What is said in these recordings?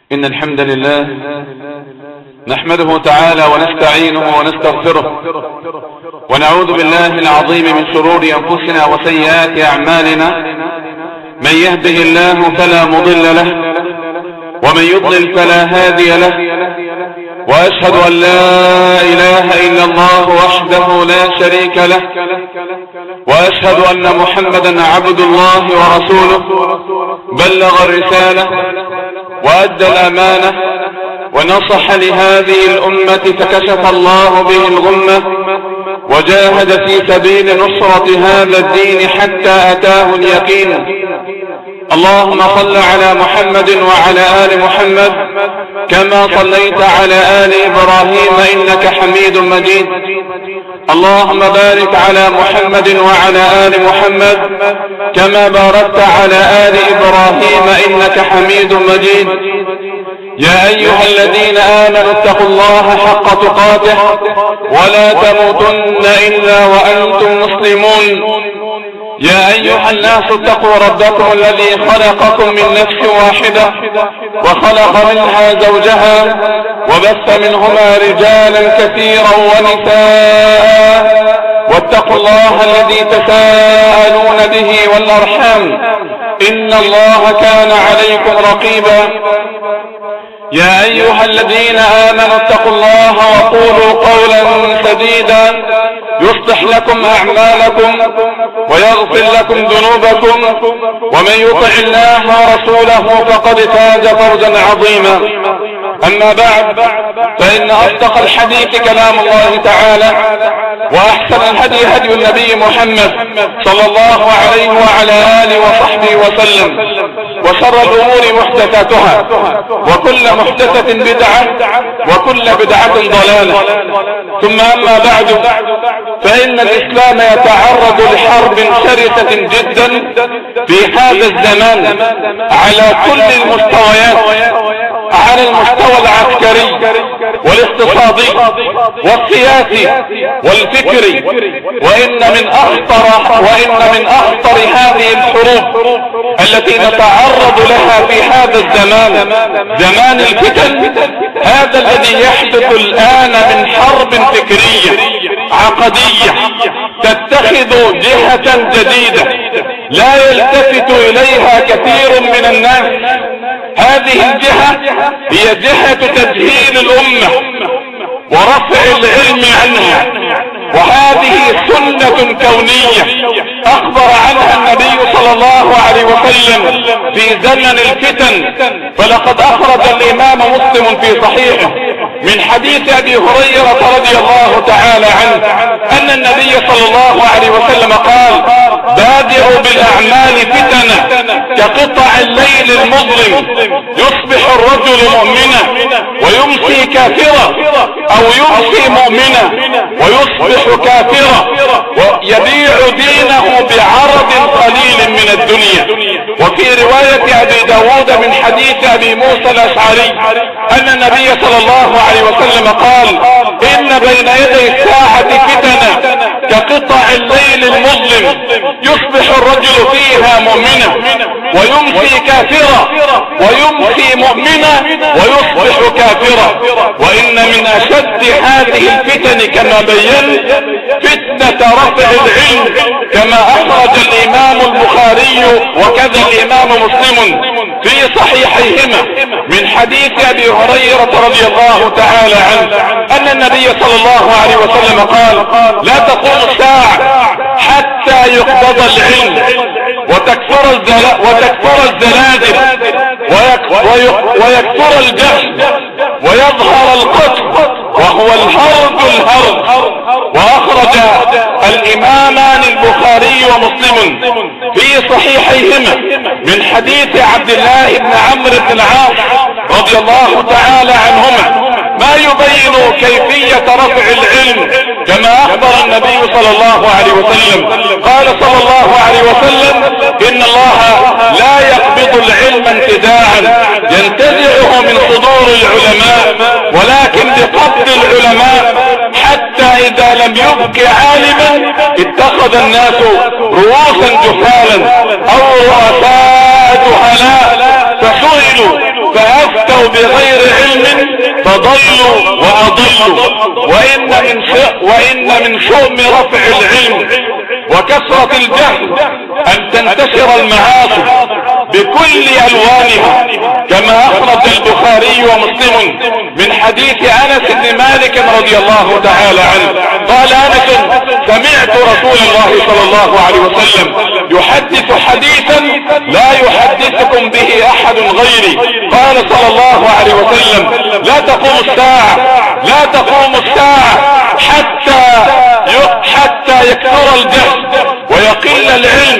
إن الحمد لله نحمده تعالى ونستعينه ونستغفره ونعوذ بالله العظيم من شرور أنفسنا وسيئات أعمالنا. من يهده الله فلا مضل له ومن يضلل فلا هادي له، وأشهد أن لا إله إلا الله وحده لا شريك له، وأشهد أن محمدا عبد الله ورسوله، بلغ الرسالة وأدى الأمانة ونصح لهذه الأمة فكشف الله به الغمة وجاهد في سبيل نصرة هذا الدين حتى أتاه اليقين. اللهم صل على محمد وعلى آل محمد كما صليت على آل إبراهيم إنك حميد مجيد. اللهم بارك على محمد وعلى آل محمد كما باركت على آل إبراهيم إنك حميد مجيد. يا أيها الذين آمنوا اتقوا الله حق تقاته ولا تموتن إلا وأنتم مسلمون. يا أيها الناس اتقوا ربكم الذي خلقكم من نفس واحدة وخلق منها زوجها وبث منهما رجالا كثيرا ونساء، واتقوا الله الذي تساءلون به والأرحام إن الله كان عليكم رقيبا. يا أيها الذين آمنوا اتقوا الله وقولوا قولا سديدا يصلح لكم أعمالكم ويغفر لكم ذنوبكم، ومن يطع الله ورسوله فقد فاز فوزا عظيما. أما بعد، فإن أصدق الحديث كلام الله تعالى، وأحسن الهدي هدي النبي محمد صلى الله عليه وعلى آله وصحبه وسلم، وشر الأمور محدثاتها، وكل محدثة بدعة، وكل بدعة ضلالة. ثم أما بعد، فإن الإسلام يتعرض لحرب شرسة جدا في هذا الزمان على كل المستويات، على المستوى العسكري والاقتصادي والسياسي والفكري. وإن من أخطر هذه الحروب التي نتعرض لها في هذا الزمان، زمان الفتن، هذا الذي يحدث الآن من حرب فكرية عقدية تتخذ جهة جديدة لا يلتفت إليها كثير من الناس. هذه الجهة هي جهة تجهيل الأمة ورفع العلم عنها، وهذه سنة كونية أخبر عنها النبي صلى الله عليه وسلم في زمن الفتن. فلقد أخرج الإمام مسلم في صحيحه من حديث أبي هريرة رضي الله تعالى عنه أن النبي صلى الله عليه وسلم قال: بادروا بالأعمال فتنة كقطع الليل المظلم، يصبح الرجل مؤمنا ويمسي كافرا، أو يمسي مؤمنا ويصبح كافرا، ويبيع دينه بعرض قليل من الدنيا. وفي رواية أبي داود من حديث أبي موسى الأشعري أن النبي صلى الله عليه وسلم قال: إن بين يدي الساعة فتنة كقطع الليل المظلم، يصبح الرجل فيها مؤمنا ويمسي كافرا، ويمسي مؤمنا ويصبح كافرا. وإن من أشد هذه الفتن كما بين فتنة رفع العلم، كما أخرج الإمام البخاري وكذا الإمام مسلم في صحيحيهما من حديث أبي هريرة رضي الله تعالى عنه أن النبي صلى الله عليه وسلم قال: لا تقوم الساعة حتى يقبض العلم وتكثر الزلازل ويكثر الجهل ويظهر القتل وهو الهرج. وأخرج الإمامان البخاري ومسلم في صحيحيهما من حديث عبد الله بن عمرو بن العاص رضي الله تعالى عنهما ما يبين كيفية رفع العلم، كما أخبر النبي صلى الله عليه وسلم. قال صلى الله عليه وسلم: إن الله لا يقبض العلم انتزاعا ينتزعه من صدور العلماء، ولكن بقبض العلماء، حتى إذا لم يبق عالما اتخذ الناس رؤوسا جهالا أو رؤساء جهلاء فسئلوا فأفتوا اعتدوا بغير علم فضلوا واضلوا. وان من شؤم رفع العلم وكثرة الجهل ان تنتشر المعاصي بكل الوانها، كما اخرج البخاري ومسلم من حديث انس بن مالك رضي الله تعالى عنه قال انس: سمعت رسول الله صلى الله عليه وسلم يحدث حديثا لا يحدثكم به احد غيري. قال صلى الله عليه وسلم: لا تقوم الساعة حتى يكثر الجهل ويقل العلم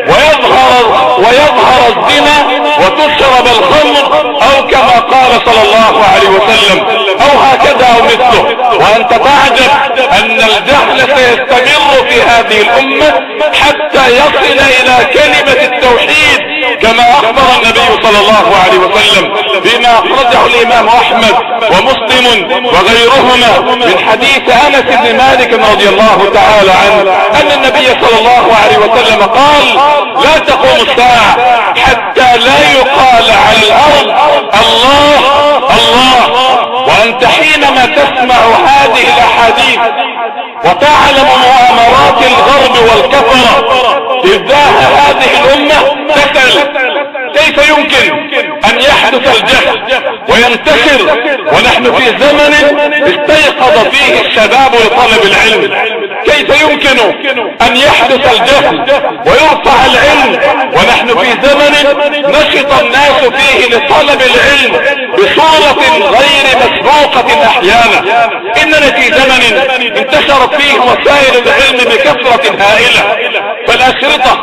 ويظهر الزنا وتشرب الخمر، او كما قال صلى الله عليه وسلم، او هكذا او مثله. وانت تعجب ان الجهل سيستمر في هذه الامة حتى يصل الى كلمة التوحيد، كما اخبر النبي صلى الله عليه وسلم بما اخرجه الامام احمد ومسلم وغيرهما من حديث انس بن مالك رضي الله تعالى عنه ان النبي صلى الله عليه وسلم قال: لا تقوم الساعة حتى لا يقال على الارض الله الله. وانت حينما تسمع هذه الاحاديث وتعلم مؤامرات الغرب والكفرة ازاء هذه الامة تسأل: كيف يمكن ان يحدث الجهل وينتشر ونحن في زمن استيقظ فيه الشباب لطلب العلم؟ كيف يمكن ان يحدث الجهل ويرفع العلم ونحن في زمن نشط الناس فيه لطلب العلم بصورة غير مسبوقة احيانا؟ اننا في زمن انتشرت فيه وسائل العلم بكثرة هائلة، فالاشرطة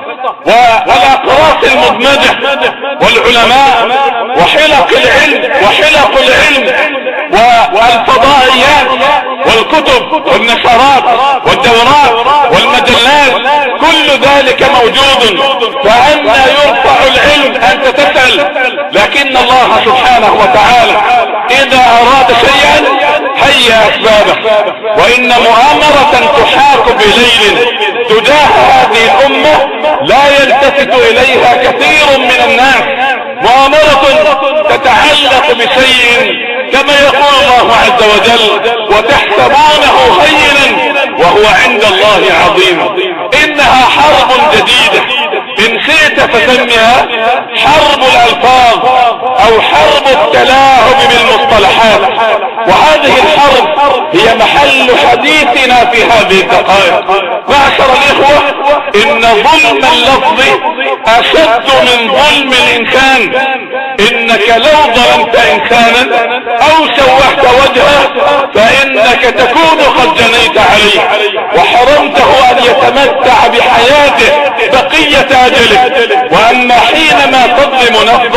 والاقراص المدمجة والعلماء وحلق العلم والفضائيات والكتب والنشرات والدورات والمجلات، كل ذلك موجود. فأنا يرفع العلم؟ أنت تسأل. لكن الله سبحانه وتعالى إذا أراد شيئا هيا أسبابه. وإن مؤامرة تحاك بليل تجاه هذه الأمة لا يلتفت إليها كثير من الناس، مؤامرة تتعلق بشيء كما يقول الله عز وجل: وتحسبونه هينا وهو عند الله عظيم. إنها حرب جديدة، إن شئت فسمها حرب الألفاظ أو حرب التلاعب بالمصطلحات. وهذه الحرب هي محل حديثنا في هذه الدقائق. معشر الإخوة، إن ظلم اللفظ أشد من ظلم الإنسان. إنك لو ظلمت إنسانا أو شوهت وجهه فإنك تكون قد جنيت عليه وحرمته أن يتمتع بحياته بقية أجله. وأما حينما تظلم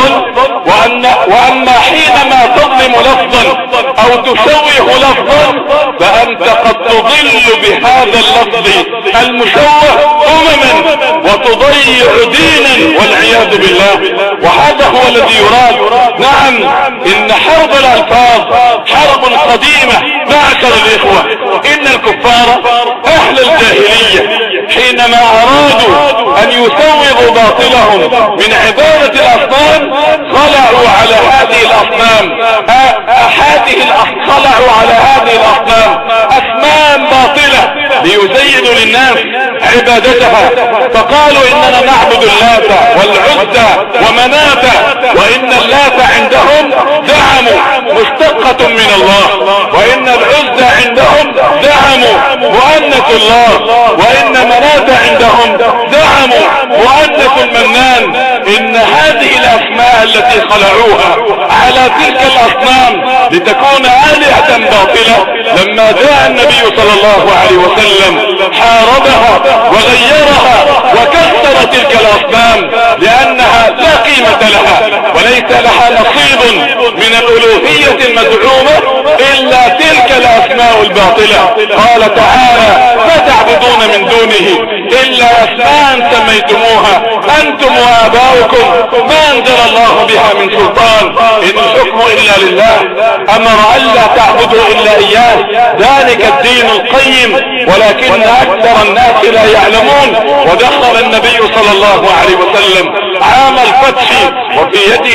لفظا أو تشوه لفظا فأنت قد تضل بهذا اللفظ المشوه أمما وتضيع دينا والعياذ بالله. وهذا هو الذي يراد. نعم، إن حرب الألفاظ حرب قديمة. معشر الإخوة، إن الكفار أهل الجاهلية حينما أرادوا أن يسوغوا باطلهم من عبادة الأصنام خلعوا على هذه الأصنام أصنام باطلة ليزينوا للناس عبادتها، فقالوا: إننا نعبد اللات والعزى ومناة. وإن اللات عندهم زعموا مشتقة من الله، وإن العزى عندهم زعموا مؤنث الله، وإن مناة عندهم زعموا مؤنث المنان. إن هذه الأسماء التي خلعوها على تلك الأصنام لتكون آلهة باطلة، لما جاء النبي صلى الله عليه وسلم حاربها وغيرها وكسر تلك الأصنام لأنها لا قيمة لها وليس لها نصيب من الألوهية المزعومة إلا تلك الأسماء الباطلة. قال تعالى: ما تعبدون من دونه إلا أسماء سميتموها أنتم وآباؤكم ما أنزل الله بها من سلطان، إن الحكم إلا لله، أمر ألا تعبدوا إلا إياه، ذلك الدين القيم، ولكن أكثر الناس لا يعلمون. ودخل النبي صلى الله عليه وسلم عام الفتح وفي يده عود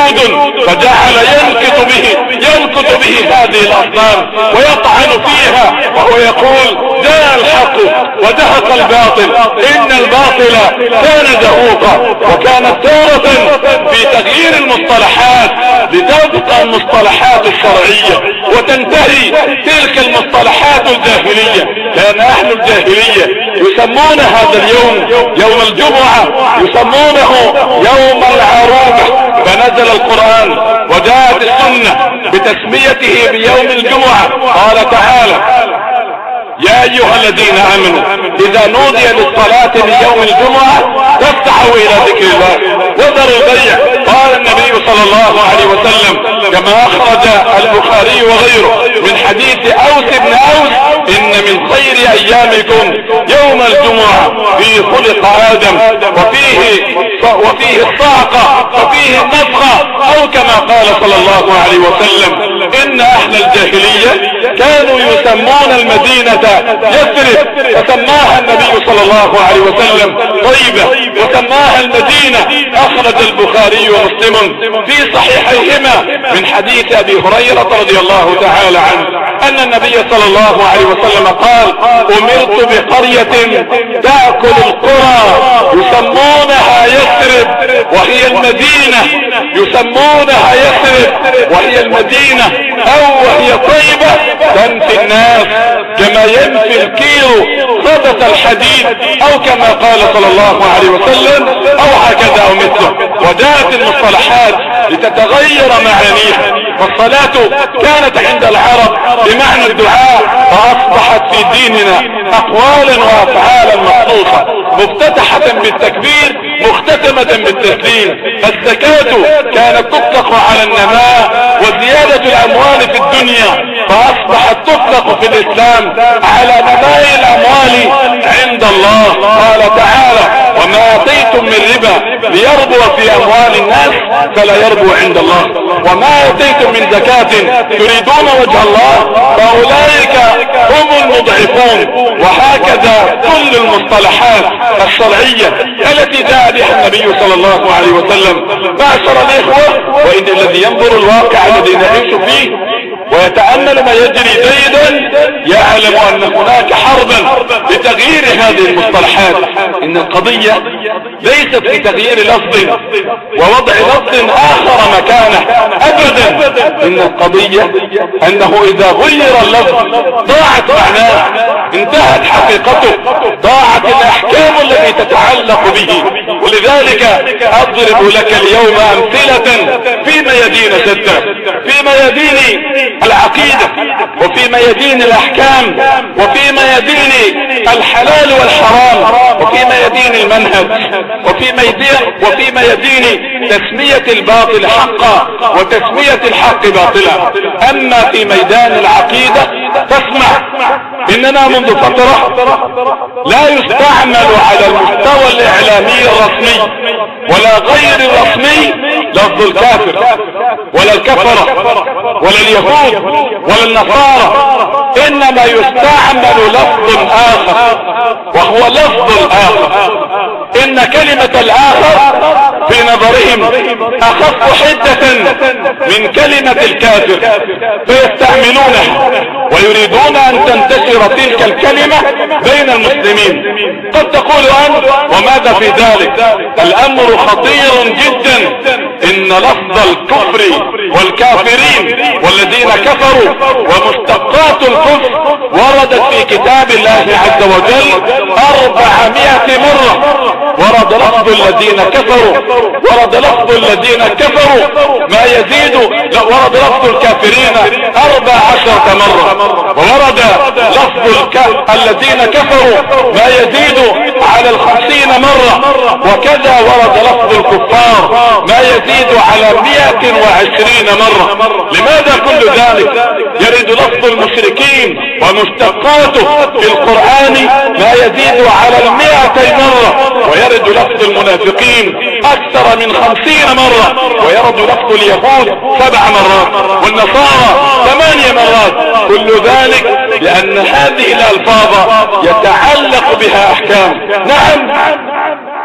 جلود فجعل ينكت به هذه الأصنام ويطعن فيها وهو يقول جاء الحق وزهق الباطل إن الباطل كان زهوقا. وكانت تارة في تغيير المصطلحات لتبقى المصطلحات الشرعية وتنتهي تلك المصطلحات الجاهلية، لأن أهل الجاهلية يسمون هذا اليوم يوم الجمعة يسمونه يوم العروبة، فنزل القرآن وجاءت السنة بتسميته بيوم الجمعة. قال تعالى يا أيها الذين آمنوا إذا نودي للصلاة ليوم الجمعة فاسعوا إلى ذكر الله وذروا البيع. قال النبي صلى الله عليه وسلم كما أخرج البخاري وغيره من حديث أوس بن أوس إن من خير أيامكم يوم الجمعة فيه خلق آدم وفيه الصعقة وفيه النفخة، أو كما قال صلى الله عليه وسلم إن أهل الجاهلية كانوا يسمون المدينة يثرب فسماها النبي صلى الله عليه وسلم طيبة وسماها المدينة. أخرج البخاري ومسلم في صحيحيهما من حديث أبي هريرة رضي الله تعالى عنه أن النبي صلى الله عليه وسلم قال أمرت بقرية تأكل القرى يسمونها يثرب وهي المدينة، يسمونها يثرب وهي المدينة أو وهي طيبة تنفي الناس كما ينفي الكيلو صدة الحديد أو كما قال صلى الله عليه وسلم أو هكذا أو مثله. وجاءت المصطلحات لتتغير معانيها، والصلاة كانت عند العرب بمعنى الدعاء فأصبحت في ديننا أقوالا وأفعالا مخصوصة مفتتحة بالتكبير مختتمة بالتسليم. الزكاة كانت تطلق على النماء وزيادة الأموال في الدنيا فأصبحت تطلق في الإسلام على نماء الأموال عند الله. قال تعالى وما آتيتم من ربا ليربو في أموال الناس فلا يربو عند الله وما آتيتم من زكاة تريدون وجه الله فأولئك هم المضعفون. وهكذا كل المصطلحات الشرعية التي جاء بها النبي صلى الله عليه وسلم. معشر الإخوة، وإن الذي ينظر الواقع الذي نعيش فيه ويتأمل ما يجري جيدا يعلم أن هناك حربا لتغيير هذه المصطلحات. إن القضية ليست في تغيير لفظ ووضع لفظ آخر مكانه أبدا، إن القضية أنه إذا غير اللفظ ضاعت معناه، انتهت حقيقته، ضاعت الأحكام التي تتعلق به. ولذلك أضرب لك اليوم أمثلة في ميادين شتى، في ميادين العقيدة وفي ميادين الأحكام وفي ميادين الحلال والحرام وفي ميادين المنهج وفي ميادين تسمية الباطل حقا وتسمية الحق باطلا. أما في ميدان العقيدة فاسمع إننا منذ فترة لا يستعمل على المستوى الإعلامي الرسمي ولا غير الرسمي لفظ الكافر ولا الكفرة ولا اليهود ولا النصارى، إنما يستعمل لفظ آخر وهو لفظ الآخر. إن كلمة الآخر في نظرهم أخف حدة من كلمة الكافر فيستعملونها ويريدون أن تنتشر تلك الكلمة بين المسلمين. قد تقول أنت وماذا في ذلك؟ الأمر خطير جدا. إن لفظ الكفر والكافرين والذين كفروا ومشتقات الكفر وردت في كتاب الله عز وجل 400 مرة. ورد لفظ الذين كفروا، ورد لفظ الذين كفروا ما يزيد، ورد لفظ الكافرين 14 مرة، وورد لفظ الذين كفروا ما يزيد على 50 مرة، وكذا ورد لفظ الكفار ما يزيد على 120 مرة. لماذا كل ذلك؟ يرد لفظ المشركين ومشتقاته في القرآن ما يزيد على 200 مرة، ويرد لفظ المنافقين أكثر من 50 مرة، ويرد لفظ اليهود 7 مرات والنصارى 8 مرات. كل ذلك لأن هذه الألفاظ يتعلق بها أحكام. نعم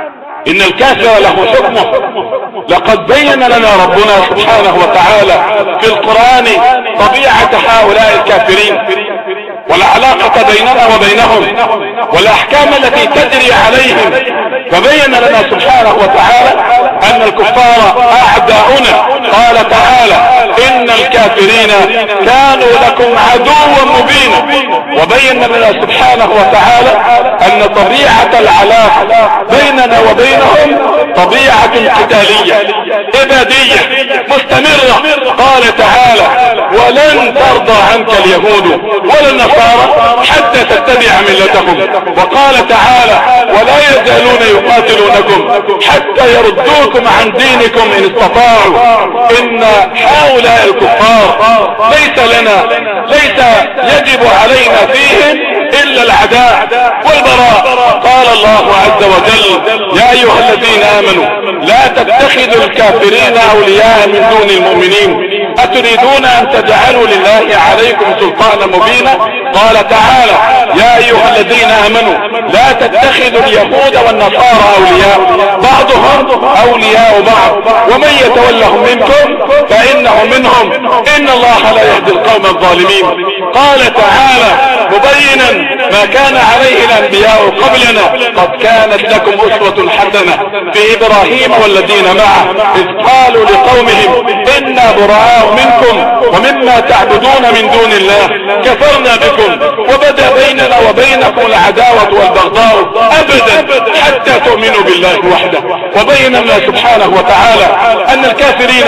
إن الكافر له حكمه. لقد بين لنا ربنا سبحانه وتعالى في القرآن طبيعة هؤلاء الكافرين والعلاقة بيننا وبينهم والأحكام التي تجري عليهم، فبين لنا سبحانه وتعالى أن الكفار أعداؤنا. قال تعالى إن الكافرين كانوا لكم عدوا مبينا. وبين لنا سبحانه وتعالى أن طبيعة العلاقة بيننا وبينهم طبيعة قتالية إبادية مستمرة. قال تعالى ولن ترضى عنك اليهود ولا النصارى حتى تتبع ملتهم. وقال تعالى ولا يزالون يقاتلونكم حتى يردوكم عن دينكم إن استطاعوا. إن هؤلاء الكفار ليس يجب علينا فيهم إلا العداء والبراء. قال الله عز وجل يا أيها الذين آمنوا لا تتخذوا الكافرين أولياء من دون المؤمنين أتريدون أن تجعلوا لله عليكم سلطانا مبينا. قال تعالى يا أيها الذين آمنوا لا تتخذوا اليهود والنصارى أولياء بعضهم أولياء بعض ومن يتولهم منكم فإنه منهم إن الله لا يهدي القوم الظالمين. قال تعالى مبينا ما كان عليه الأنبياء قبلنا قد كانت لكم أسوة حسنة في إبراهيم والذين معه إذ قالوا لقومهم إنا براء منكم ومما تعبدون من دون الله كفرنا بكم وبدأ بيننا وبينكم العداوة والبغضاء أبدا حتى تؤمنوا بالله وحده. وبين الله سبحانه وتعالى أن الكافرين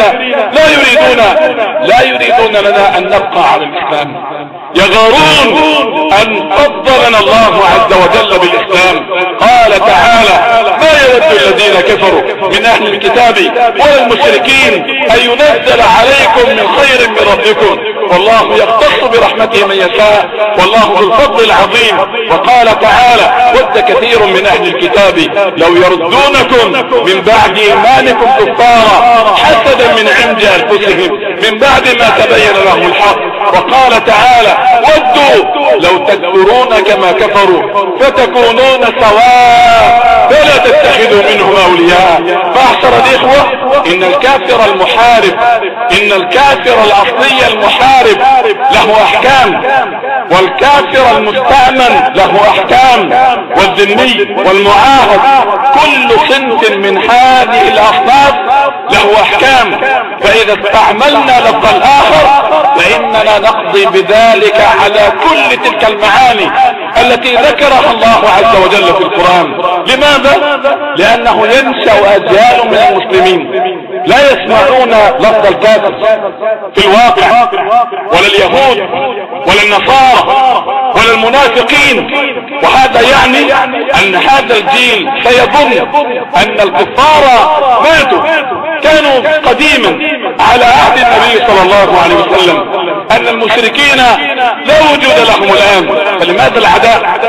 لا يريدون لنا أن نبقى على الإسلام، يغارون أن فضلنا الله عز وجل بالإسلام. قال تعالى ما يود الذين كفروا من أهل الكتاب ولا المشركين أن ينزل عليكم من خير من ربكم والله يختص برحمته من يشاء والله ذو الفضل العظيم. وقال تعالى ود كثير من أهل الكتاب لو يردونكم من بعد إيمانكم كفارا حسدا من عند أنفسهم من بعد ما تبين لهم الحق. وقال تعالى ودوا لو تكفرون كما كفروا فتكونون سواء فلا تتخذوا منهم أولياء. فأحسر الإخوة إن الكافر المحارب إن الكافر الأصلي المحارب له أحكام، والكافر المستأمن له أحكام، والذمي والمعاهد كل صنف من هذه الأصناف له أحكام. فإذا استعملنا لفظ الآخر فإننا نقضي بذلك على كل تلك المعاني التي ذكرها الله عز وجل في القرآن. لماذا؟ لأنه ينشأ أجيال من المسلمين لا يسمعون لفظ الكافر في الواقع، ولا اليهود ولا النصارى ولا المنافقين. وهذا يعني أن هذا الجيل سيظن أن الكفار ماتوا. كانوا قديما على عهد النبي صلى الله عليه وسلم أن المشركين لا وجود لهم الآن. فلماذا العداء؟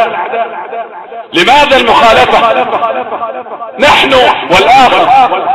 لماذا المخالفة؟ نحن والآخر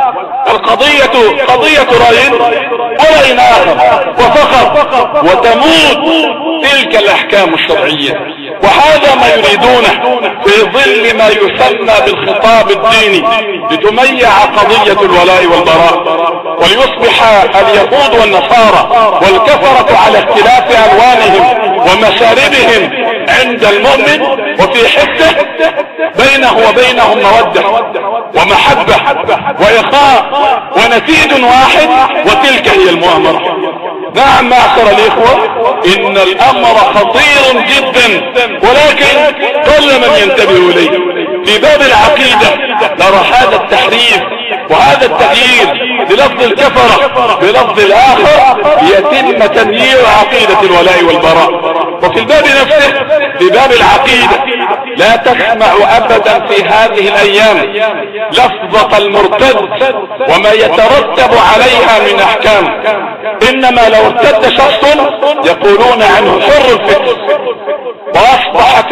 القضية قضية رأي ورأي آخر وفقط، وتموت تلك الأحكام الشرعية. وهذا ما يريدونه في ظل ما يسمى بالخطاب الديني لتميع قضية الولاء والبراء وليصبح اليهود والنصارى والكفرة على اختلاف ألوانهم ومشاربهم عند المؤمن وفي حسه بينه وبينهم مودة ومحبة وإخاء ونسيج واحد، وتلك هي المؤامرة. نعم معشر الإخوة إن الأمر خطير جدا، ولكن قل من ينتبه إليه. في باب العقيدة نرى هذا التحريف وهذا التغيير بلفظ الكفرة بلفظ الآخر يتم تنيير عقيدة الولاء والبراء. وفي الباب نفسه في باب العقيدة لا تسمع أبدا في هذه الأيام لفظة المرتد وما يترتب عليها من أحكام. إنما لو ارتد شخص يقولون عنه حر الفكر، وأصبحت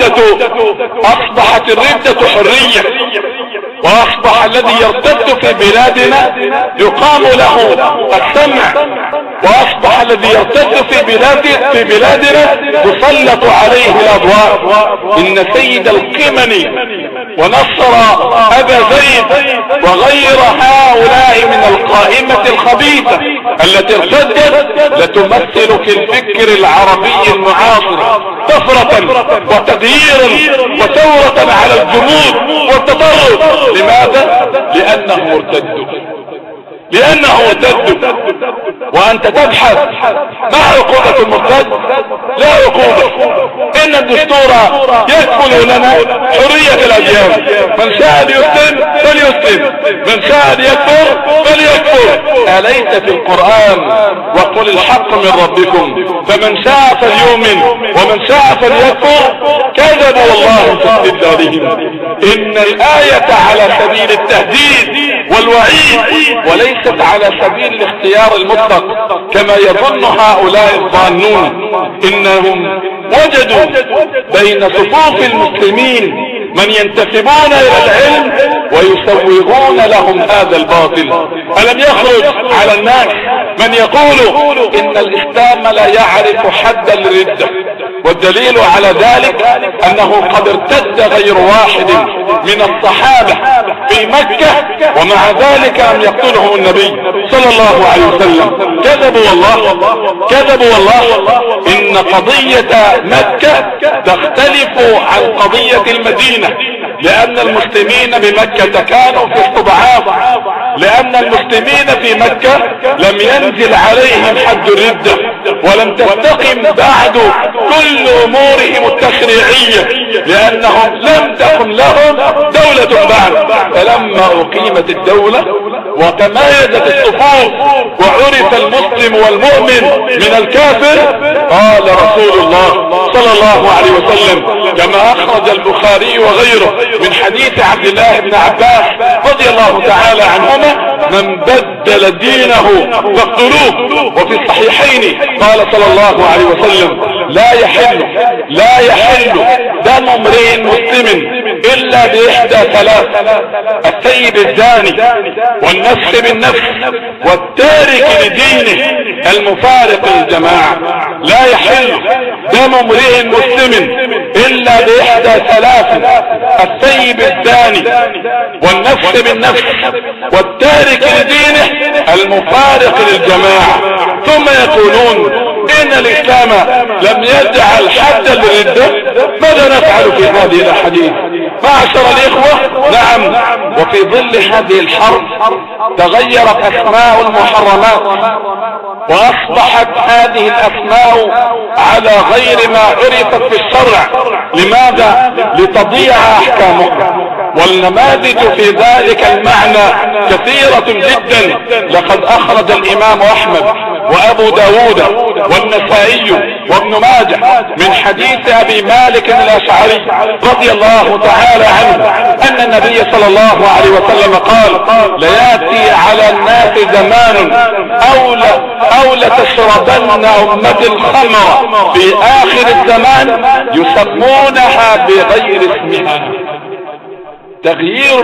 الردة حرية، وأصبح الذي يرتد في بلادنا يقام له السمع، وأصبح الذي يرتد في بلادنا يسلط عليه الأضواء. إن سيد القمني ونصر أبا زيد وغير هؤلاء من القائمة الخبيثة التي ارتدت لتمثل في الفكر العربي المعاصر طفرة وتغييرا وثورة على الجمود والتطرف. لماذا؟ لأنه ارتد. وأنت تبحث ما عقوبة المرتد؟ لا عقوبة. إن الدستور يكفل لنا حرية الأديان، من شاء يسلم فليسلم، من شاء يكفر فليكفر. أليس في القرآن وقل الحق من ربكم فمن شاء فليؤمن ومن شاء فليكفر؟ كذبوا والله في استدلالهم. إن الآية على سبيل التهديد والوعيد وليست على سبيل الاختيار المطلق كما يظن هؤلاء الظانون. إنهم وجدوا بين صفوف المسلمين من ينتسبون إلى العلم ويسوغون لهم هذا الباطل. ألم يخرج على الناس من يقول إن الإسلام لا يعرف حدا للردة؟ والدليل على ذلك أنه قد ارتد غير واحد من الصحابة في مكة ومع ذلك لم يقتلهم النبي صلى الله عليه وسلم. كذبوا والله. إن قضية مكة تختلف عن قضية المدينة، لأن المسلمين بمكة كانوا في استضعاف، لأن المسلمين في مكة لم ينزل عليهم حد الردة ولم تستقم بعد كل أمورهم التشريعية، لأنهم لم تكن لهم دولة بعد. فلما أقيمت الدولة وتمايزت الصفوف وعرف المسلم والمؤمن من الكافر، قال رسول الله صلى الله عليه وسلم كما أخرج البخاري وغيره من حديث عبد الله بن عباس رضي الله تعالى عنهما: من بدل دينه فاقتلوه. وفي الصحيحين قال صلى الله عليه وسلم: لا يحل دم امرئ مسلم إلا بإحدى ثلاث: الثيب الزاني، والنفس بالنفس، والتارك لدينه المفارق للجماعة. لا يحل دم امرئ مسلم إلا بإحدى ثلاث: الثيب الزاني، والنفس بالنفس، والتارك لدينه المفارق للجماعة. ثم يقولون إن الإسلام لم يجعل حدا للردة. ماذا نفعل في هذه الأحاديث؟ معشر الإخوة، نعم، وفي ظل هذه الحرب تغيرت أسماء المحرمات وأصبحت هذه الأسماء على غير ما عرفت في الشرع. لماذا؟ لتضيع أحكامها. والنماذج في ذلك المعنى كثيرة جدا. لقد أخرج الإمام أحمد وأبو داود والنسائي وابن ماجه من حديث أبي مالك الأشعري رضي الله تعالى عنه أن النبي صلى الله عليه وسلم قال: ليأتي على الناس زمان أو لتشربن أمة الخمر في آخر الزمان يسمونها بغير اسمها. تغيير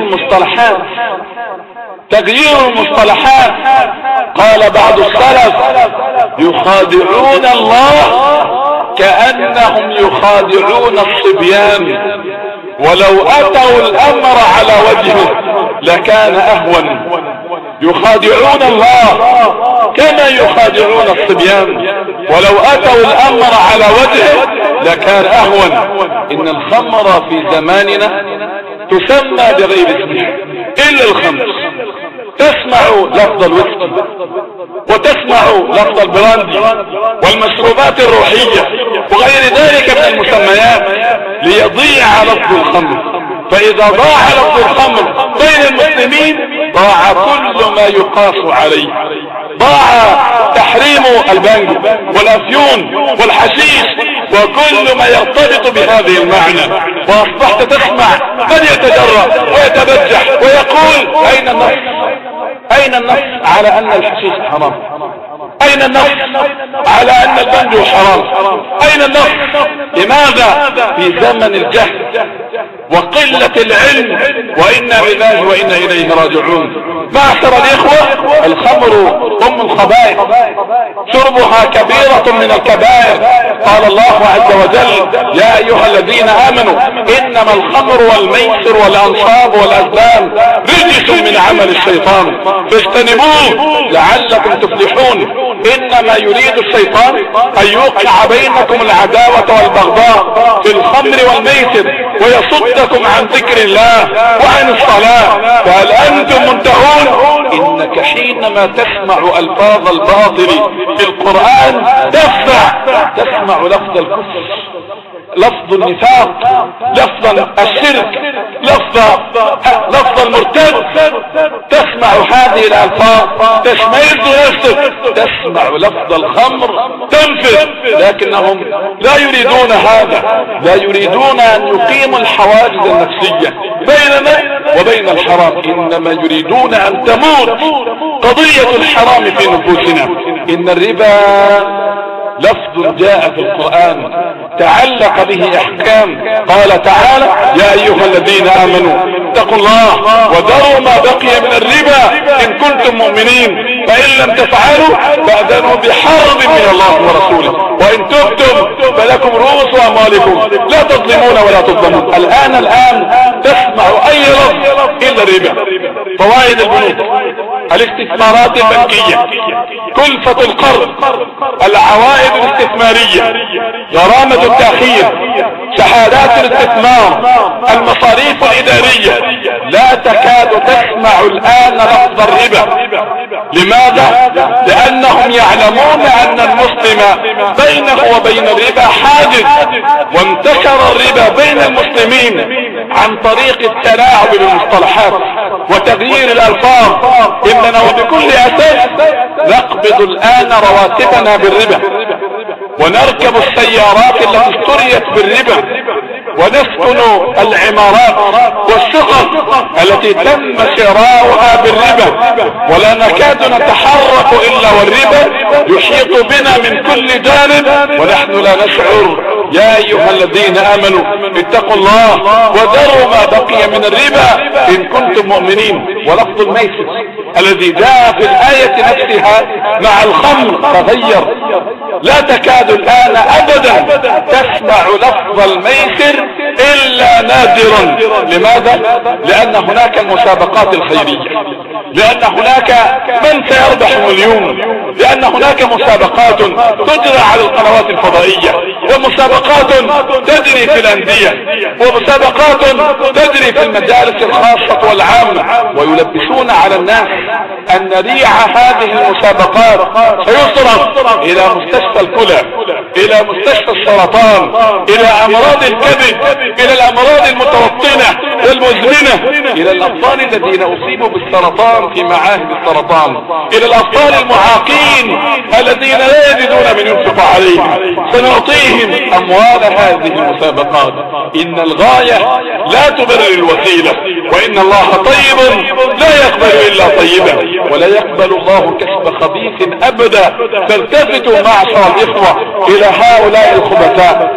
المصطلحات. قال بعض السلف: يخادعون الله كأنهم يخادعون الصبيان، ولو أتوا الأمر على وجهه لكان أهون. يخادعون الله كما يخادعون الصبيان، ولو أتوا الأمر على وجهه لكان أهون. إن الخمر في زماننا تسمى بغير اسمها إلا الخمر. تسمع لفظ الويسكي وتسمع لفظ البراندي والمشروبات الروحية وغير ذلك من المسميات ليضيع لفظ الخمر. فإذا ضاع لفظ الخمر بين المسلمين ضاع كل ما يقاس عليه. ضاع تحريم البانجو والأفيون والحشيش وكل ما يرتبط بهذه المعنى. وأصبحت تسمع من يتجرأ ويتبجح ويقول: أين النص على أن الحشيش حرام؟ أين النص على أن البانجو حرام؟ اين النص؟ لماذا في زمن الجهل وقلة العلم وإنا لله وإنا إليه راجعون؟ معشر الإخوة، الخمر أم الخبائث، شربها كبيرة من الكبائر. قال الله عز وجل: يا أيها الذين آمنوا إنما الخمر والميسر والأنصاب والأزلام رجس من عمل الشيطان فاجتنبوه لعلكم تفلحون. إنما يريد الشيطان أن يوقع بينكم العداوة والبغضاء في الخمر والميسر ويصدكم عن ذكر الله وعن الصلاة، فهل أنتم منتهون؟ إنك حينما تسمع ألفاظ الباطل في القرآن تسمع لفظ الكفر، لفظ النفاق، لفظ الشرك، لفظ المرتد، تسمع هذه الألفاظ تشمئز نفسك، تسمع لفظ الخمر تنفر. لكنهم لا يريدون هذا، لا يريدون أن يقيموا الحواجز النفسية بيننا وبين الحرام، إنما يريدون أن تموت قضية الحرام في نفوسنا. إن الربا لفظ جاء في القرآن تعلق به احكام. قال تعالى: يا ايها الذين امنوا اتقوا الله وذروا ما بقي من الربا ان كنتم مؤمنين فان لم تفعلوا فاذنوا بحرب من الله ورسوله وان تبتم فلكم رؤوس اموالكم لا تظلمون ولا تظلمون. الان تسمع اي لفظ الا الربا، فوائد البنوك، الاستثمارات البنكية، كلفة القرض، العوائد الاستثمارية، غرامة التأخير، شهادات الاستثمار، المصاريف الإدارية. لا تكاد تسمع الآن لفظ الربا. لماذا؟ لأنهم يعلمون أن المسلم بينه وبين الربا حاجز، وانتشر الربا بين المسلمين عن طريق التلاعب بالمصطلحات وتغيير الألفاظ. إننا وبكل أساس نقبض الآن رواتبنا بالربا، ونركب السيارات التي اشتريت بالربا، ونسكن العمارات والشقق التي تم شراؤها بالربا، ولا نكاد نتحرك إلا والربا يحيط بنا من كل جانب ونحن لا نشعر. يا أيها الذين آمنوا اتقوا الله وذروا ما بقي من الربا إن كنتم مؤمنين. ولفظ الميسر الذي جاء في الآية نفسها مع الخمر تغير. لا تكاد الآن أبدا تسمع لفظ الميسر إلا نادرا. لماذا؟ لأن هناك المسابقات الخيرية، لأن هناك من سيربح مليون، لأن هناك مسابقات تجرى على القنوات الفضائية، ومسابقات تجري في الأندية، ومسابقات تجري في المجالس الخاصة والعامة، ويلبسون على الناس أن ريع هذه المسابقات سيصرف إلى مستشفى الكلى، إلى مستشفى السرطان، إلى أمراض الكبد، إلى الأمراض المتوطنة والمزمنة، إلى الأطفال الذين أصيبوا بالسرطان في معاهد السرطان، إلى الأطفال المعاقين الذين لا يجدون من ينفق عليهم. سنعطيهم أموال هذه المسابقات. إن الغاية لا تبرر الوسيلة، وإن الله طيب لا يقبل إلا طيبا، ولا يقبل الله كسب خبيث أبدا. فالتفتوا معشر الإخوة إلى هؤلاء الخبثاء.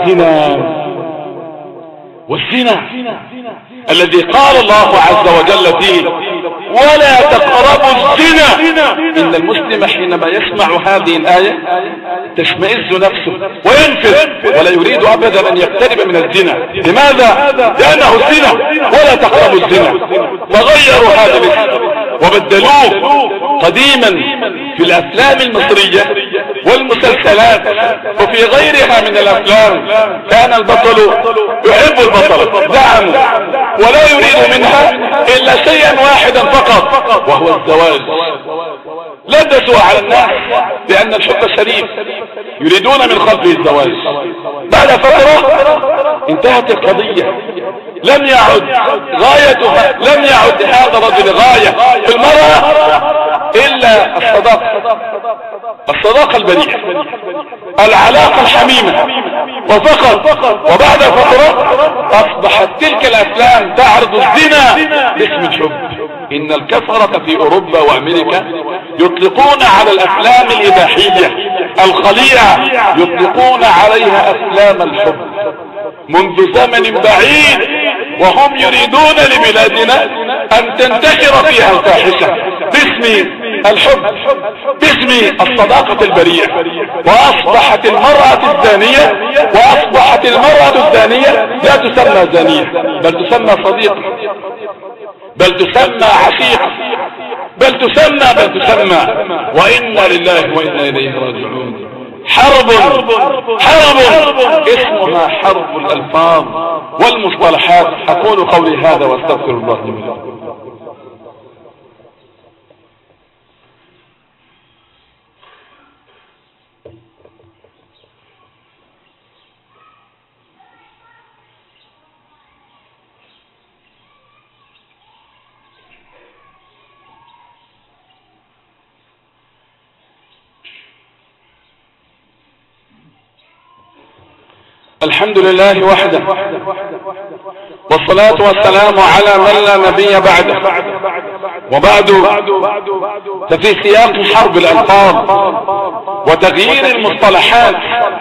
والزنا الذي قال الله عز وجل فيه: ولا تقربوا الزنا. إن المسلم حينما يسمع هذه الآية تشمئز نفسه وينفر، ولا يريد أبدا أن يقترب من الزنا. لماذا؟ لأنه الزنا. ولا تقربوا الزنا. فغيروا هذا الاسم وبدلوه. قديما في الأفلام المصرية والمسلسلات وفي غيرها من الأفلام كان البطل يحب البطل، دعم، ولا يريد منها إلا شيئا واحدا فقط، وهو الزواج. لبسوا على الناس بأن الحب شريف، يريدون من خلفه الزواج. بعد فترة انتهت القضية، لم يعد هذا الرجل غاية في المرأة إلا الصداقة البريئة، العلاقة الحميمة، وفقط. وبعد فترة أصبحت تلك الأفلام تعرض الزنا باسم الحب. إن الكفرة في أوروبا وأمريكا يطلقون على الأفلام الإباحية الخليعة يطلقون عليها أفلام الحب منذ زمن بعيد، وهم يريدون لبلادنا أن تنتشر فيها الفاحشة باسم الحب، باسم الصداقة البريئة. وأصبحت المرأة الزانية لا تسمى زانية، بل تسمى صديقة، بل تسمى عشيقة، بل تسمى وإنا لله وإنا إليه راجعون. حرب اسمها حرب الألفاظ والمصطلحات. أقول قولي هذا واستغفر الله لي ولكم. الحمد لله وحده، والصلاة والسلام على من لا نبي بعده. وبعد، ففي سياق حرب الألفاظ وتغيير المصطلحات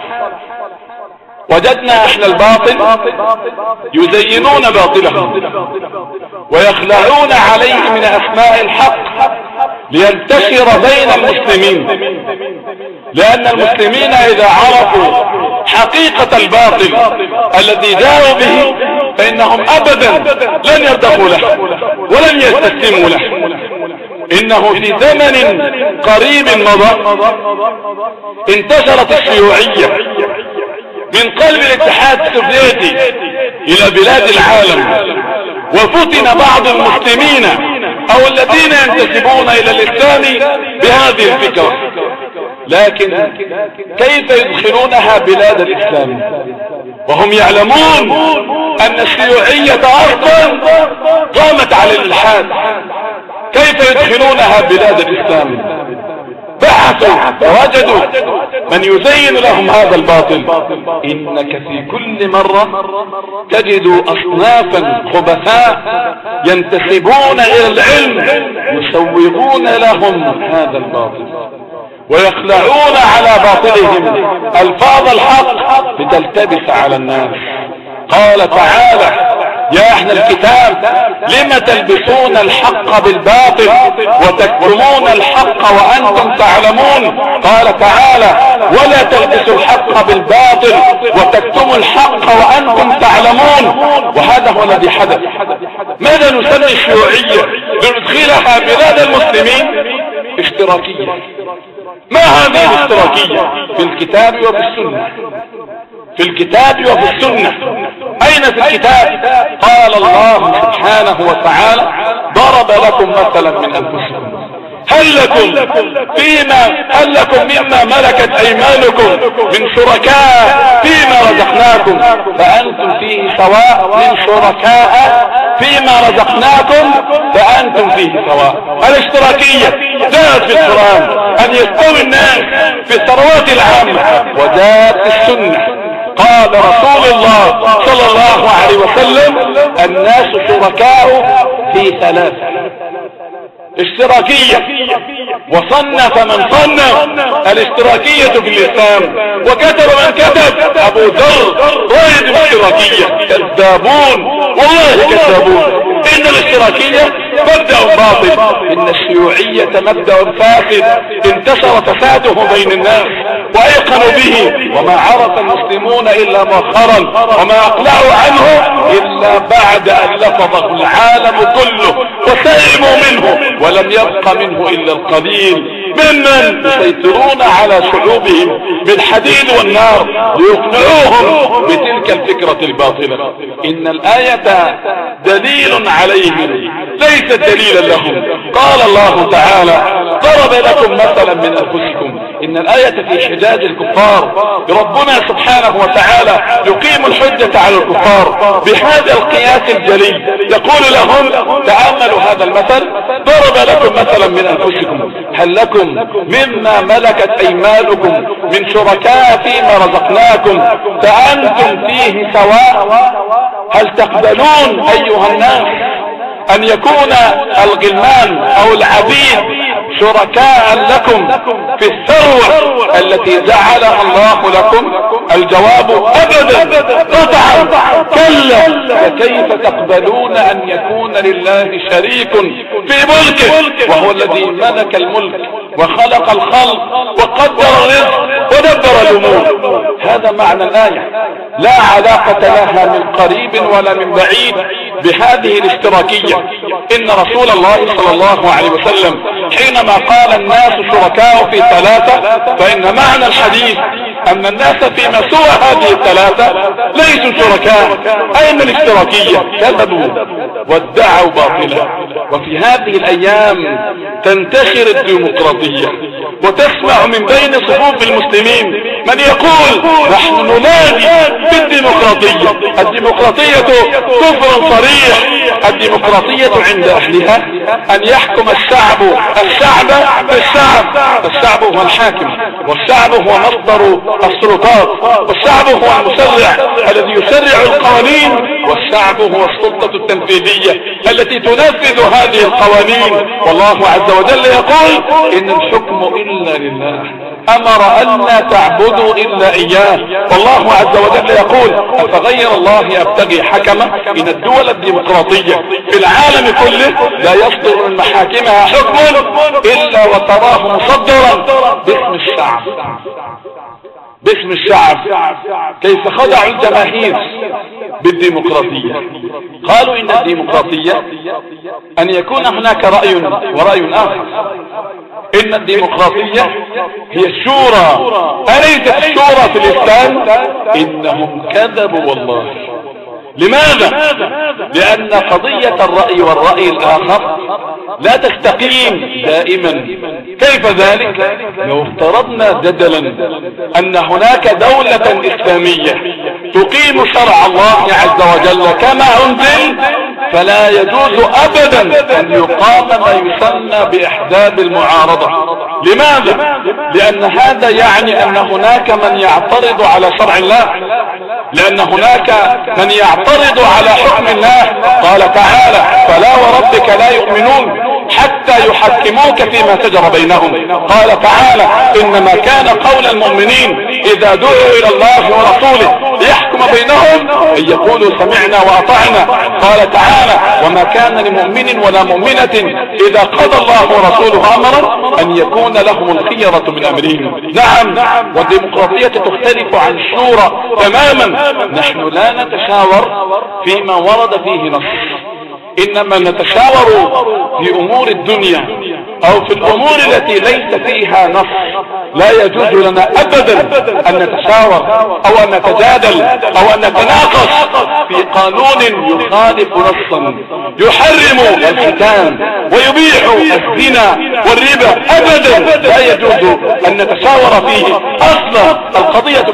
وجدنا أهل الباطل يزينون باطلهم ويخلعون عليه من أسماء الحق لينتشر بين المسلمين، لأن المسلمين إذا عرفوا حقيقة الباطل الذي جاءوا به فإنهم أبدا لن يرضخوا له ولن يستسلموا له. إنه في زمن قريب مضى انتشرت الشيوعية من قلب الاتحاد السوفيتي إلى بلاد العالم، وفتن بعض المسلمين أو الذين ينتسبون إلى الإسلام بهذه الفكرة، لكن كيف يدخلونها بلاد الإسلام وهم يعلمون أن الشيوعية أصلا قامت على الإلحاد؟ كيف يدخلونها بلاد الإسلام؟ بحثوا فوجدوا من يزين لهم هذا الباطل. إنك في كل مرة تجد أصنافا خبثاء ينتسبون إلى العلم يسوغون لهم هذا الباطل ويخلعون على باطلهم ألفاظ الحق لتلتبس على الناس. قال تعالى: يا أهل الكتاب لم تلبسون الحق بالباطل وتكتمون الحق وأنتم تعلمون. قال تعالى: ولا تلبسوا الحق بالباطل وتكتموا الحق وأنتم تعلمون. وهذا هو الذي حدث. ماذا نسمي الشيوعية لندخلها بلاد المسلمين؟ اشتراكية. ما هذه الاشتراكية؟ في الكتاب وفي السنة، في الكتاب وفي السنة. أين في الكتاب؟ قال الله سبحانه وتعالى: ضرب لكم مثلا من أنفسكم هل لكم مما ملكت أيمانكم من شركاء فيما رزقناكم فأنتم فيه سواء، من شركاء فيما رزقناكم فأنتم فيه سواء. الاشتراكية جاءت في القرآن أن يستوي الناس في الثروات العامة، وجاءت في السنة. قال رسول الله صلى الله عليه وسلم: الناس شركاء في ثلاثة. اشتراكية. وصنف من صنف الاشتراكية في الإسلام وكتب من كتب. أبو ذر رائد الاشتراكية. كذابون، والله كذابون. إن الاشتراكية مبدأ باطل، إن الشيوعية مبدأ فاسد انتشر فساده بين الناس وأيقنوا به، وما عرف المسلمون إلا مؤخرا، وما أقلعوا عنه إلا بعد أن لفظه العالم كله وسلموا منه، ولم يبق منه إلا القليل ممن يسيطرون على شعوبهم بالحديد والنار ليقنعوهم بتلك الفكرة الباطلة. إن الآية دليل عليهم ليست دليلا لهم. قال الله تعالى: ضرب لكم مثلا من أنفسكم. إن الآية في حجاج الكفار. ربنا سبحانه وتعالى يقيم الحجة على الكفار بهذا القياس الجلي، يقول لهم: تأملوا هذا المثل، ضرب لكم مثلا من أنفسكم هل لكم مما ملكت أيمانكم من شركاء فيما رزقناكم فأنتم فيه سواء. هل تقبلون أيها الناس أن يكون الغلمان أو العبيد شركاء لكم في الثروة التي جعلها الله لكم؟ الجواب أبدا قطعا كلا. فكيف تقبلون أن يكون لله شريك في ملكه وهو الذي ملك الملك وخلق الخلق وقدر الرزق ودبر الأمور؟ هذا معنى الآية، لا علاقة لها من قريب ولا من بعيد بهذه الاشتراكية. إن رسول الله صلى الله عليه وسلم حينما قال الناس شركاء في ثلاثة، فإن معنى الحديث أن الناس فيما سوى هذه الثلاثة ليسوا شركاء. أين الاشتراكية؟ كذبوا وادعوا باطلا. وفي هذه الأيام تنتشر الديمقراطية، وتسمع من بين صفوف المسلمين من يقول نحن ننادي بالديمقراطية. الديمقراطية كفر صريح. الديمقراطية عند أهلها أن يحكم الشعب بالشعب. الشعب هو الحاكم، والشعب هو مصدر السلطات، والشعب هو المشرع الذي يشرع القوانين، والشعب هو السلطة التنفيذية التي تنفذ هذه القوانين. والله عز وجل يقول إن الحكم إلا لله، أمر أن لا تعبدوا إلا إياه. والله عز وجل يقول أفغير الله أبتغي حكما؟ إن الدول الديمقراطية في العالم كله لا يصدر من محاكمها حكم إلا وتراه مصدرا باسم الشعب. كيف خدعوا الجماهير بالديمقراطية؟ قالوا إن الديمقراطية أن يكون هناك رأي ورأي آخر. إن الديمقراطية هي الشورى. أليست الشورى في الإسلام؟ إنهم كذبوا والله. لماذا؟ لأن قضية الرأي والرأي الآخر لا تستقيم دائما. كيف ذلك؟ لو افترضنا جدلا أن هناك دولة إسلامية تقيم شرع الله عز وجل كما أنزل، فلا يجوز أبدا أن يقام ما يسمى بإحزاب المعارضة. لماذا؟ لأن هذا يعني أن هناك من يعترض على شرع الله، لأن هناك من يعترض على حكم الله. قال تعالى فلا وربك لا يؤمنون حتى يحكموك فيما شجر بينهم. قال تعالى إنما كان قول المؤمنين إذا دعوا إلى الله ورسوله ليحكم بينهم أن يقولوا سمعنا وأطعنا. قال تعالى وما كان لمؤمن ولا مؤمنة إذا قضى الله ورسوله أمرا أن يكون لهم الخيرة من أمرهم. نعم، والديمقراطية تختلف عن الشورى تماما. نحن لا نتشاور فيما ورد فيه نص، إنما نتشاور في أمور الدنيا أو في الأمور التي ليس فيها نص. لا يجوز لنا أبدا أن نتشاور أو أن نتجادل أو أن نتناقش في قانون يخالف نصا يحرم الختان ويبيح الزنا والربا. أبدا لا يجوز أن نتشاور فيه. أصلا القضية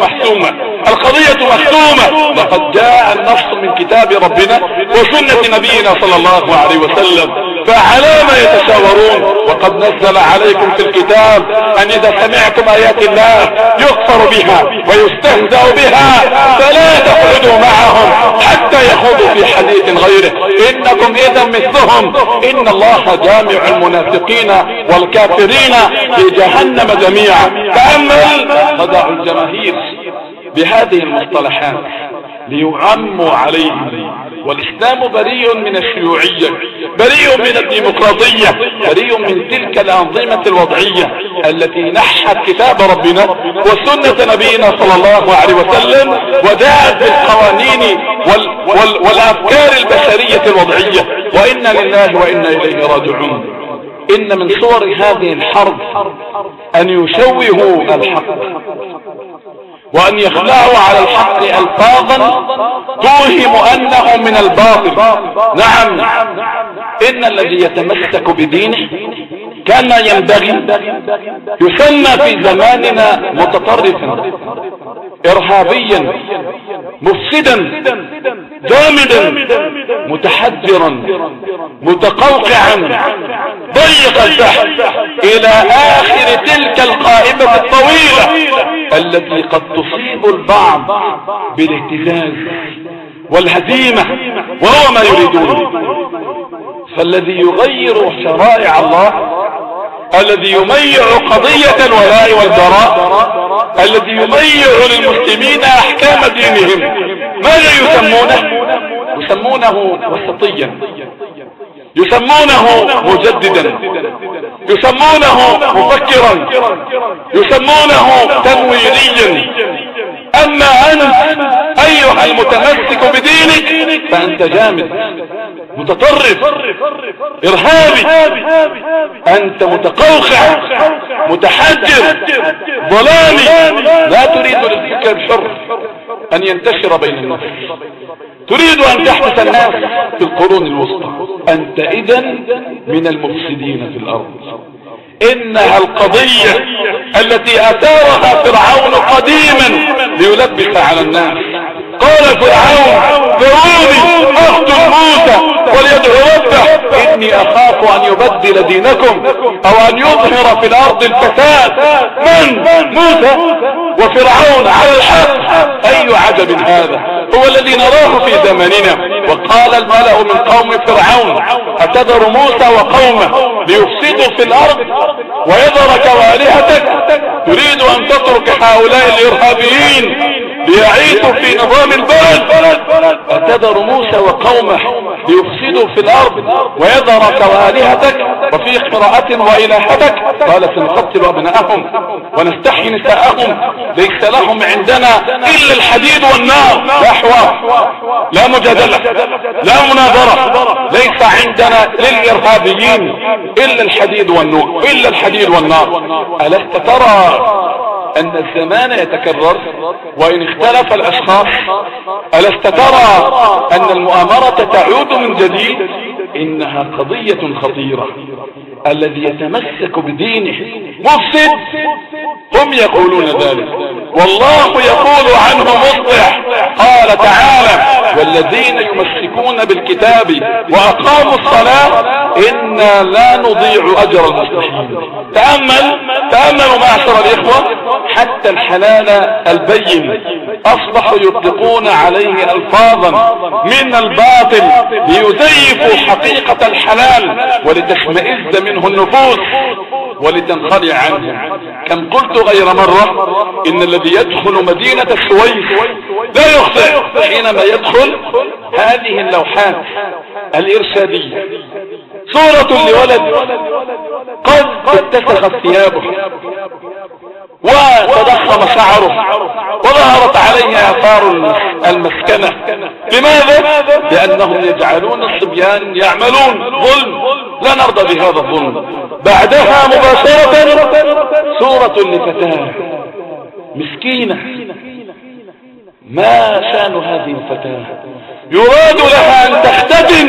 محسومة. لقد جاء النص من كتاب ربنا وسنة نبينا صلى الله عليه وسلم، فعلى ما يتشاورون؟ وقد نزل عليكم في الكتاب أن إذا سمعتم آيات الله يكفر بها ويستهزأ بها فلا تقعدوا معهم حتى يخوضوا في حديث غيره إنكم إذا مثلهم إن الله جامع المنافقين والكافرين في جهنم جميعا. تأمل خدعوا الجماهير بهذه المصطلحات ليعموا عليهم. والإسلام بريء من الشيوعية، بريء من الديمقراطية، بريء من تلك الأنظمة الوضعية التي نحت كتاب ربنا وسنة نبينا صلى الله عليه وسلم وجاءت بالقوانين والأفكار البشرية الوضعية. وإنا لله وإنا إليه راجعون. إن من صور هذه الحرب أن يشوهوا الحق وأن يخلعوا على الحق ألفاظا توهم أنه من الباطل. نعم، إن الذي يتمسك بدينه كما ينبغي يسمى في زماننا متطرفا، إرهابيا، مفسدا، جامدا، متحجرا، متقوقعا، ضيق البحث، إلى آخر تلك القائمة الطويلة التي قد تصيب البعض بالاهتزاز والهزيمة وهو ما يريدون. فالذي يغير شرائع الله الذي يميع قضية الولاء والبراء، الذي يميع للمسلمين احكام دينهم، ماذا يسمونه؟ يسمونه وسطيا، يسمونه مجددا، يسمونه مفكرا، يسمونه تنويريا. اما انت ايها المتمسك بدينك فانت جامد، متطرف، ارهابي، انت متقوقع، متحجر، ظلامي، لا تريد للفكر الحر ان ينتشر بين الناس، تريد ان تحبس الناس في القرون الوسطى. انت اذن من المفسدين في الارض. انها القضية التي اثارها فرعون قديما ليلبس على الناس. قال فرعون ذروني اقتل موسى وليدعو ربه اني اخاف ان يبدل دينكم او ان يظهر في الارض الفساد. من؟ موسى وفرعون على الحق. اي عجب هذا، هو الذي نراه في زماننا. وقال الملأ من قوم فرعون اتذر موسى وقومه ليفسدوا في الارض ويذرك والهتك؟ تريد ان تترك هؤلاء الارهابيين ليعيثوا في نظام البلد؟ اتذر موسى وقومه ليفسدوا في الارض ويذرك والهتك؟ وفي قراءة والهتك قال سنقتل ابناءهم ونستحيي نساءهم ليس لهم عندنا الا الحديد والنار. لا حوار، لا مجادلة، لا مناظرة، ليس عندنا للارهابيين الا الحديد والنور، الا الحديد والنار. ألست ترى ان الزمان يتكرر وان اختلف الاشخاص؟ ألست ترى ان المؤامرة تعود من جديد؟ انها قضية خطيرة. الذي يتمسك بدينه مفسد، هم يقولون ذلك، والله يقول عنه مصلح. قال تعالى والذين يمسكون بالكتاب واقاموا الصلاة انا لا نضيع اجر المصلحين. تأملوا معشر الاخوة، حتى الحلال البين اصبحوا يطلقون عليه الفاظا من الباطل ليزيفوا حقيقة الحلال ولتشمئز منه النفوس ولتنخلع عنه. كم قلت غير مرة ان الذي يدخل مدينة السويس لا يخطئ حينما يدخل هذه اللوحات الارشادية، صورة لولد قد اتسخت ثيابه وتضخم شعره وظهرت عليه آثار المسكنة. لماذا؟ لأنهم يجعلون الصبيان يعملون ظلم، لا نرضى بهذا الظلم. بعدها مباشرة صورة لفتاة مسكينة. ما شان هذه الفتاة؟ يراد لها ان تختتن.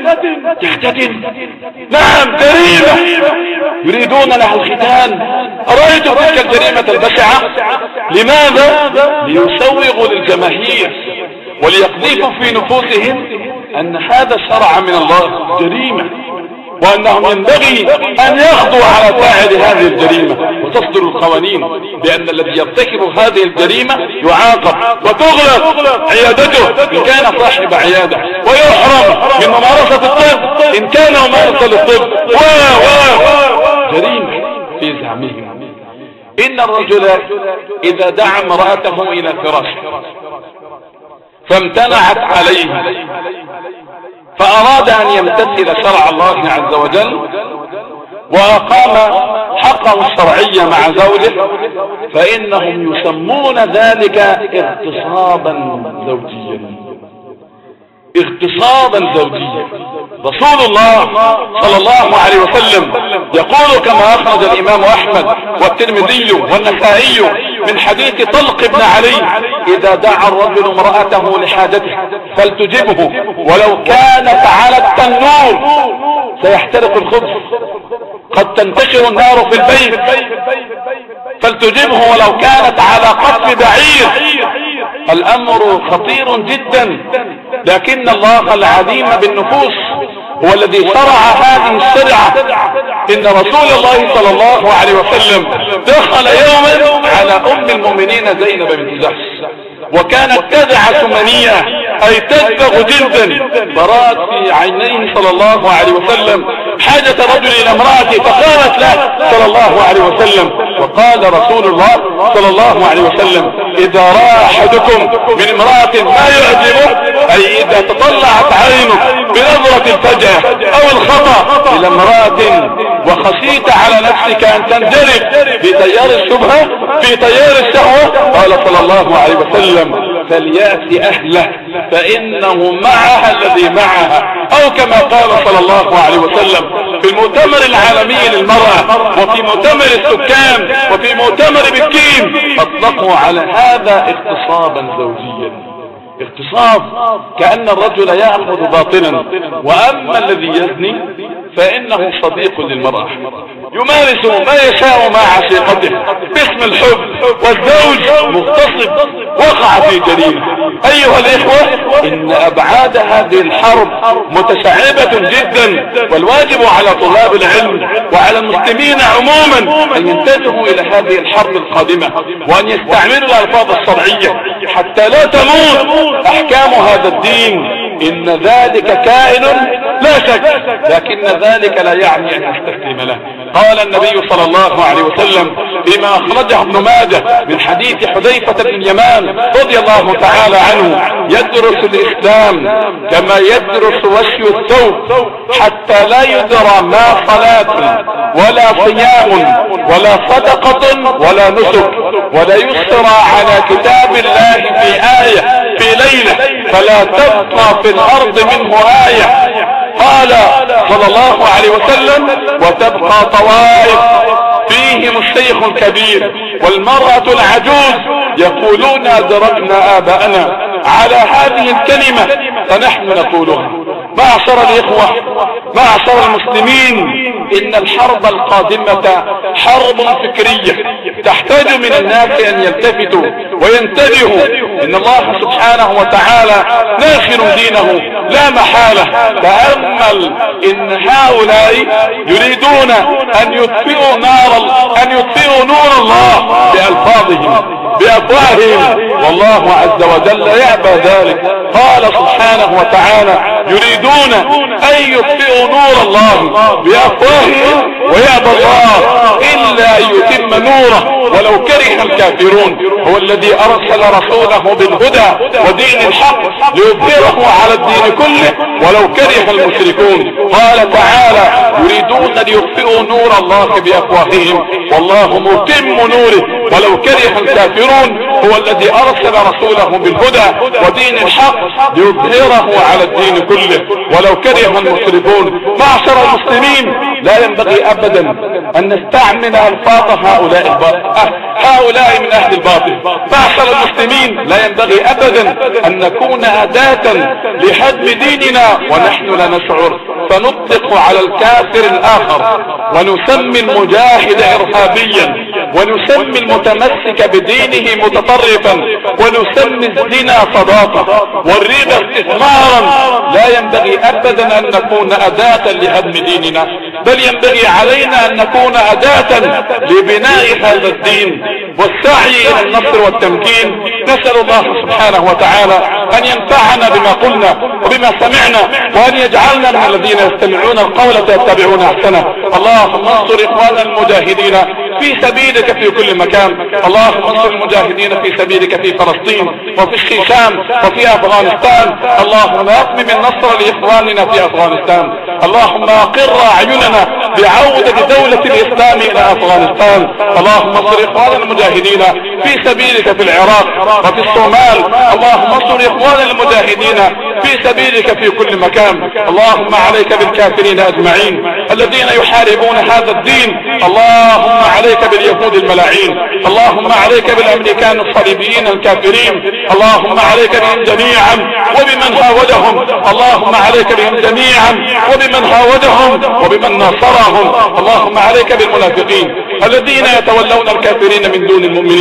نعم، جريمة، يريدون لها الختان. أرأيتم تلك الجريمة البشعة؟ لماذا؟ ليسوغوا للجماهير وليقذفوا في نفوسهم ان هذا الشرع من الله جريمة، وانهم ينبغي ان يخضوا على فاعل هذه الجريمة وتصدر القوانين، لان الذي يرتكب هذه الجريمة يعاقب وتغلق عيادته ان كان صاحب عيادة، ويحرم من ممارسة الطب ان كان ممارسة للطب، جريمة في زعمهم. ان الرجل اذا دعا امرأته الى فراشه فامتنعت عليه فأراد أن يمتثل شرع الله عز وجل وأقام حقه الشرعي مع زوجه، فإنهم يسمون ذلك اغتصابا زوجيا. اغتصابا زوجيا. رسول الله صلى الله عليه وسلم يقول كما أخرج الإمام أحمد والترمذي والنسائي من حديث طلق بن علي: إذا دعا الرجل امرأته لحاجته فلتجبه ولو كانت على التنور سيحترق الخبز، قد تنتشر النار في البيت، فلتجبه ولو كانت على قتل بعير. الأمر خطير جدا، لكن الله العليم بالنفوس هو الذي شرع هذه الشريعة. إن رسول الله صلى الله عليه وسلم دخل يوما على أم المؤمنين زينب بنت جحش، وكانت تدعى ثمانية اي تدبغ جلدا. فرأت في عينيه صلى الله عليه وسلم حاجة رجل الى امرأته فقالت له صلى الله عليه وسلم. وقال رسول الله صلى الله عليه وسلم اذا رأى احدكم من امرأة ما يعجبه، اي اذا تطلعت عينه بنظرة الفجأة او الخطأ الى امرأة وخشيت على نفسك ان تنجرف في تيار الشبهة في تيار الشهوة، قال صلى الله عليه وسلم فليأتي اهله فانه معها الذي معها، او كما قال صلى الله عليه وسلم في المؤتمر العالمي للمرأة وفي مؤتمر السكان وفي مؤتمر بكين اطلقوا على هذا اغتصابا زوجيا. اغتصاب كأن الرجل يأخذ باطلا، واما الذي يزني فانه صديق للمرأة يمارس ما يشاء مع عشيقته باسم الحب، والزوج مغتصب وقع في جريمة. ايها الاخوة ان ابعاد هذه الحرب متشعبة جدا، والواجب على طلاب العلم وعلى المسلمين عموما ان ينتبهوا الى هذه الحرب القادمة وان يستعملوا الالفاظ الشرعية حتى لا تموت احكام هذا الدين. ان ذلك كائن لا شك، لكن ذلك لا يعني ان نستسلم له. قال النبي صلى الله عليه وسلم فيما اخرجه ابن ماجه من حديث حذيفة بن اليمان رضي الله تعالى عنه يدرس الاسلام كما يدرس وشي الثوب حتى لا يدرى ما صلاة ولا صيام ولا صدقة ولا نسك ولا يسرى على كتاب الله في آية في ليلة فلا تبقى في الارض منه آية. قال صلى الله عليه وسلم وتبقى طوائف فيهم الشيخ الكبير والمرأة العجوز يقولون أدركنا آباءنا على هذه الكلمة فنحن نقولها. معشر الإخوة معشر المسلمين إن الحرب القادمة حرب فكرية تحتاج من الناس أن يلتفتوا وينتبهوا. إن الله سبحانه وتعالى ناصر دينه لا محالة. تأمل إن هؤلاء يريدون أن يطفئوا نور الله بألفاظهم بأفواههم، والله عز وجل يأبى ذلك. قال سبحانه وتعالى يريدون أن يطفئوا نور الله بأفواههم ويأبى الله إلا أن يتم نوره ولو كره الكافرون. هو الذي أرسل رسوله بالهدى ودين الحق ليظهره على الدين كله ولو كره المشركون. قال تعالى يريدون ليطفئوا نور الله بأفواههم والله متم نوره ولو كره الكافرون. هو الذي أرسل رسوله بالهدى ودين الحق ليظهره على الدين كله ولو كره المشركون. معشر المسلمين لا ينبغي أبدا أن نستعمل ألفاظ هؤلاء من أهل الباطل. معشر المسلمين لا ينبغي أبدا أن نكون أداة لهدم ديننا ونحن لا نشعر، فنطلق على الكافر الآخر ونسمي المجاهد إرهابيا ونسمي المتمسك بدينه متطرفا ونسمي الزنا صداقة والربا استثمارا. لا ينبغي أبدا أن نكون أداة لهدم ديننا، بل ينبغي علينا أن نكون أداة لبناء هذا الدين والسعي إلى النصر والتمكين. نسأل الله سبحانه وتعالى أن ينفعنا بما قلنا وبما سمعنا وأن يجعلنا من الذين يستمعون القول فيتبعون أحسنه. اللهم انصر إخواننا المجاهدين في سبيلك في كل مكان. اللهم انصر المجاهدين في سبيلك في فلسطين وفي الشيشان وفي أفغانستان. اللهم أتمم النصر لإخواننا في أفغانستان. اللهم أقر أعيننا بعودة دولة الإسلام إلى أفغانستان. اللهم انصر إخواننا المجاهدين في سبيلك في العراق وفي الصومال. اللهم انصر إخواننا المجاهدين في سبيلك في كل مكان. اللهم عليك بالكافرين أجمعين الذين يحاربون هذا الدين. اللهم عليك باليهود الملاعين. اللهم عليك بالأمريكان الصليبيين الكافرين. اللهم عليك بهم جميعا وبمن هاودهم. اللهم عليك بهم جميعا وبمن هاودهم وبمن ناصرهم. اللهم عليك بالمنافقين الذين يتولون الكافرين من دون المؤمنين.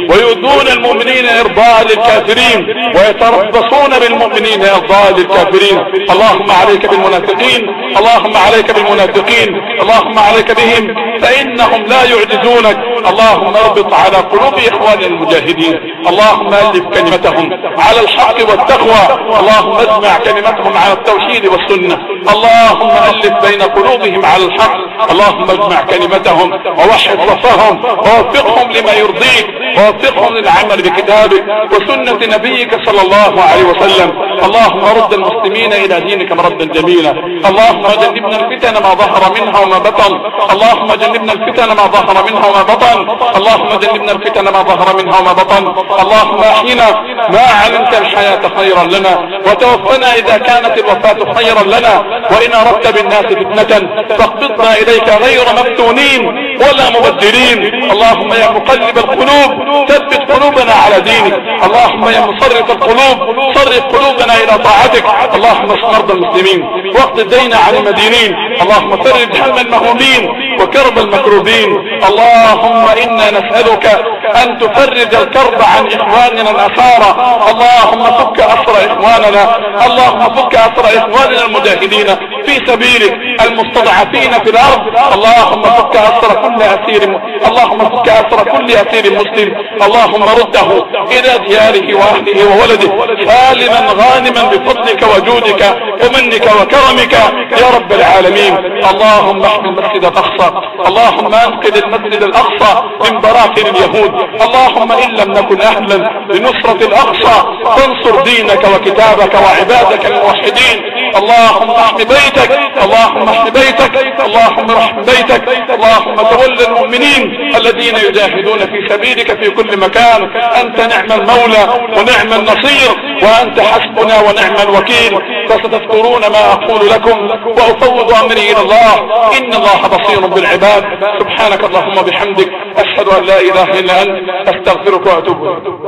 ويؤذون المؤمنين إرضاء للكافرين ويتربصون بالمؤمنين إرضاء للكافرين. اللهم عليك بالمنافقين، اللهم عليك بالمنافقين، اللهم عليك بهم فإنهم لا يعجزونك. اللهم اربط على قلوب إخواننا المجاهدين، اللهم ألف كلمتهم على الحق والتقوى، اللهم اجمع كلمتهم على التوحيد والسنة، اللهم ألف بين قلوبهم على الحق، اللهم اجمع كلمتهم ووحد صفهم ووفقهم لما يرضيك، ووفقهم للعمل بكتابك وسنة نبيك صلى الله عليه وسلم. اللهم رد المسلمين إلى دينك مردا جميلا. اللهم جنبنا الفتن ما ظهر منها وما بطن، اللهم جنبنا الفتن ما ظهر منها وما بطن، اللهم جنبنا الفتن ما ظهر منها وما بطن. اللهم احينا ما علمت الحياة خيرا لنا، وتوفنا إذا كانت الوفاة خيرا لنا، وإن أردت بالناس فتنة فاقبضنا إليك غير مفتونين ولا مبدلين. اللهم يا مقلب القلوب ثبت قلوبنا على دينك، اللهم يا مصرف القلوب صرف قلوبنا إلى طاعتك. اللهم اشف مرضى المسلمين واقض الدين عن المدينين، اللهم فرج هم المهمومين وكرب المكروبين. اللهم إنا نسألك أن تفرج الكرب عن إخواننا الأسارى، اللهم فك أسر إخواننا، اللهم فك أسر إخواننا المجاهدين في سبيلك المستضعفين في الأرض. اللهم فك أسر كل أسير، اللهم فك أسر كل أسير مسلم، اللهم رده إلى دياره وأهله وولده سالما غانما بفضلك وجودك ومنك وكرمك يا رب العالمين. اللهم احمي المسجد الأقصى، اللهم انقذ المسجد الأقصى من براثن اليهود. اللهم إن لم نكن أهلا لنصرة الأقصى فانصر دينك وكتابك وعبادك الموحدين. اللهم احمي بيتك، اللهم احمي بيتك، اللهم احمي بيتك. اللهم تول المؤمنين الذين يجاهدون في سبيلك في كل مكان. أنت نعم المولى ونعم النصير، وأنت حسبنا ونعم الوكيل. فستذكرون ما أقول لكم وأفوض أمري إلى الله، إن الله بصير بالعباد. سبحانك اللهم وبحمدك، أشهد أن لا إله إلا أنت، أستغفرك وأتوب إليك.